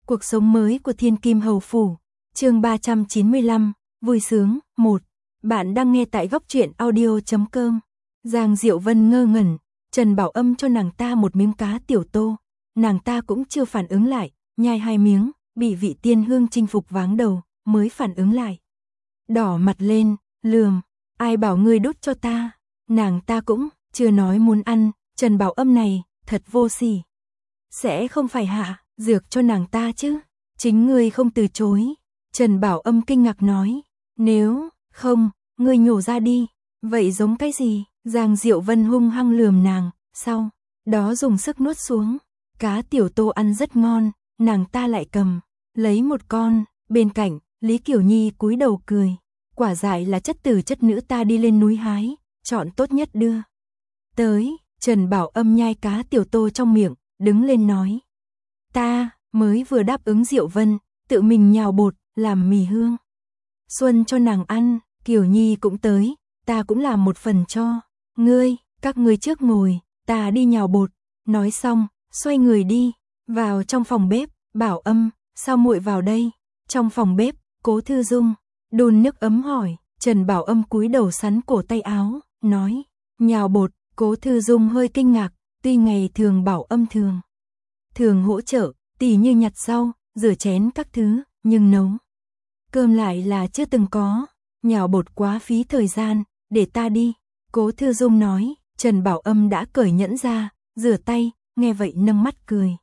Cuộc sống mới của Thiên Kim Hầu Phủ, chương 395, vui sướng, 1. Bạn đang nghe tại góc truyện audio.com. Giang Diệu Vân ngơ ngẩn, Trần Bảo Âm cho nàng ta một miếng cá tiểu tô. Nàng ta cũng chưa phản ứng lại, nhai 2 miếng, bị vị tiên hương chinh phục váng đầu, mới phản ứng lại. Đỏ mặt lên, lườm, ai bảo ngươi đút cho ta. Nàng ta cũng chưa nói muốn ăn, Trần Bảo Âm này, thật vô sỉ. Sẽ không phải hạ dược cho nàng ta chứ, chính ngươi không từ chối. Trần Bảo Âm kinh ngạc nói, nếu không, ngươi nhổ ra đi. Vậy giống cái gì? Giang Diệu Vân hung hăng lườm nàng, sau đó dùng sức nuốt xuống. Cá tiểu tô ăn rất ngon, nàng ta lại cầm lấy một con. Bên cạnh, Lý Kiểu Nhi cúi đầu cười, quả dại là chất tử chất nữ ta đi lên núi hái, chọn tốt nhất đưa tới. Trần Bảo Âm nhai cá tiểu tô trong miệng, đứng lên nói, ta mới vừa đáp ứng Diệu Vân, tự mình nhào bột, làm mì hương xuân cho nàng ăn. Kiều Nhi cũng tới, ta cũng làm một phần cho ngươi, các ngươi trước ngồi, ta đi nhào bột. Nói xong, xoay người đi vào trong phòng bếp. Bảo Âm, sao muội vào đây? Trong phòng bếp, Cố Thư Dung đun nước ấm hỏi. Trần Bảo Âm cúi đầu sắn cổ tay áo, nói, nhào bột. Cố Thư Dung hơi kinh ngạc, tuy ngày thường Bảo Âm thường hỗ trợ, tỉ như nhặt rau, rửa chén các thứ, nhưng nấu cơm lại là chưa từng có. Nhào bột quá phí thời gian, để ta đi. Cố Thư Dung nói. Trần Bảo Âm đã cởi nhẫn ra, rửa tay, nghe vậy nâng mắt cười,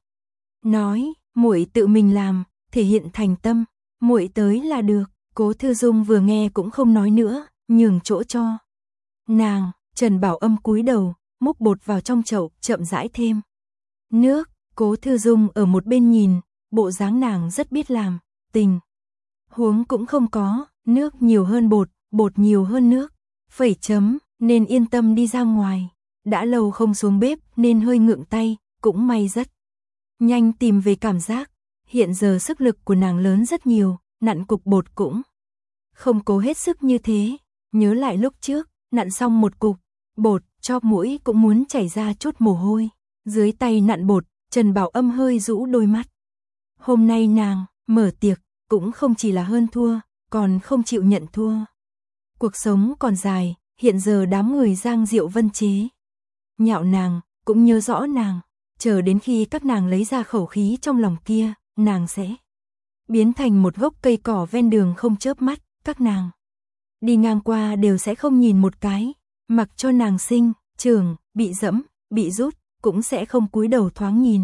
nói, muội tự mình làm, thể hiện thành tâm, muội tới là được. Cố Thư Dung vừa nghe cũng không nói nữa, nhường chỗ cho nàng. Trần Bảo Âm cúi đầu, múc bột vào trong chậu, chậm rãi thêm nước. Cố Thư Dung ở một bên nhìn, bộ dáng nàng rất biết làm, tình huống cũng không có, nước nhiều hơn bột, bột nhiều hơn nước, phẩy chấm, nên yên tâm đi ra ngoài. Đã lâu không xuống bếp nên hơi ngượng tay, cũng may rất nhanh tìm về cảm giác. Hiện giờ sức lực của nàng lớn rất nhiều, nặn cục bột cũng không cố hết sức như thế. Nhớ lại lúc trước, nặn xong một cục bột, chóp mũi cũng muốn chảy ra chút mồ hôi. Dưới tay nặn bột, Trần Bảo Âm hơi rũ đôi mắt. Hôm nay nàng mở tiệc, cũng không chỉ là hơn thua, còn không chịu nhận thua. Cuộc sống còn dài, hiện giờ đám người Giang Diệu Vân chế nhạo nàng, cũng nhớ rõ nàng. Chờ đến khi các nàng lấy ra khẩu khí trong lòng kia, nàng sẽ biến thành một gốc cây cỏ ven đường không chớp mắt. Các nàng đi ngang qua đều sẽ không nhìn một cái, mặc cho nàng sinh, trưởng, bị dẫm, bị rút, cũng sẽ không cúi đầu thoáng nhìn.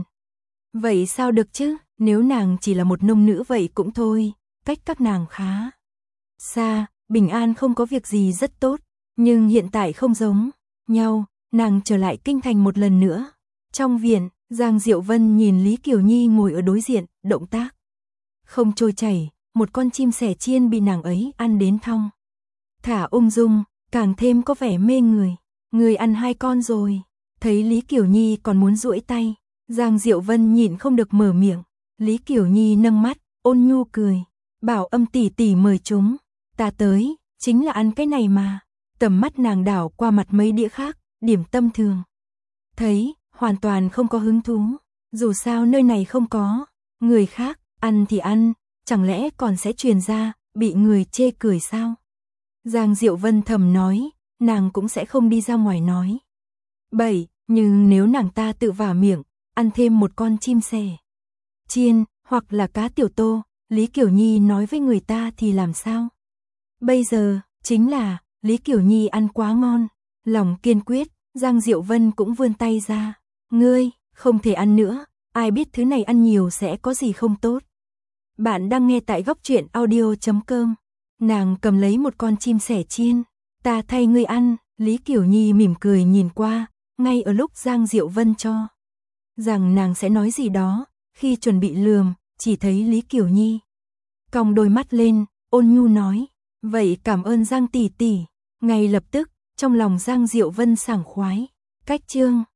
Vậy sao được chứ, nếu nàng chỉ là một nông nữ vậy cũng thôi, cách các nàng khá xa, bình an không có việc gì rất tốt. Nhưng hiện tại không giống nhau, nàng trở lại kinh thành một lần nữa. Trong viện, Giang Diệu Vân nhìn Lý Kiều Nhi ngồi ở đối diện, động tác không trôi chảy, một con chim sẻ chiên bị nàng ấy ăn đến thong thả ung dung, càng thêm có vẻ mê người. Người ăn 2 con rồi. Thấy Lý Kiều Nhi còn muốn duỗi tay, Giang Diệu Vân nhịn không được mở miệng. Lý Kiều Nhi nâng mắt, ôn nhu cười, Bảo Âm tỷ tỷ mời chúng ta tới, chính là ăn cái này mà. Tầm mắt nàng đảo qua mặt mấy đĩa khác, điểm tâm thường thấy, hoàn toàn không có hứng thú. Dù sao nơi này không có người khác, ăn thì ăn, chẳng lẽ còn sẽ truyền ra, bị người chê cười sao? Giang Diệu Vân thầm nói, nàng cũng sẽ không đi ra ngoài nói bậy, nhưng nếu nàng ta tự vả miệng, ăn thêm một con chim sẻ chiên, hoặc là cá tiểu tô, Lý Kiểu Nhi nói với người ta thì làm sao? Bây giờ, chính là, Lý Kiểu Nhi ăn quá ngon, lòng kiên quyết, Giang Diệu Vân cũng vươn tay ra, ngươi, không thể ăn nữa, ai biết thứ này ăn nhiều sẽ có gì không tốt. Bạn đang nghe tại góc truyện audio.com. Nàng cầm lấy một con chim sẻ chiên, ta thay ngươi ăn. Lý Kiểu Nhi mỉm cười nhìn qua, ngay ở lúc Giang Diệu Vân cho rằng nàng sẽ nói gì đó, khi chuẩn bị lườm, chỉ thấy Lý Kiểu Nhi cong đôi mắt lên, ôn nhu nói, vậy cảm ơn Giang tỷ tỷ. Ngay lập tức, trong lòng Giang Diệu Vân sảng khoái. Cách chương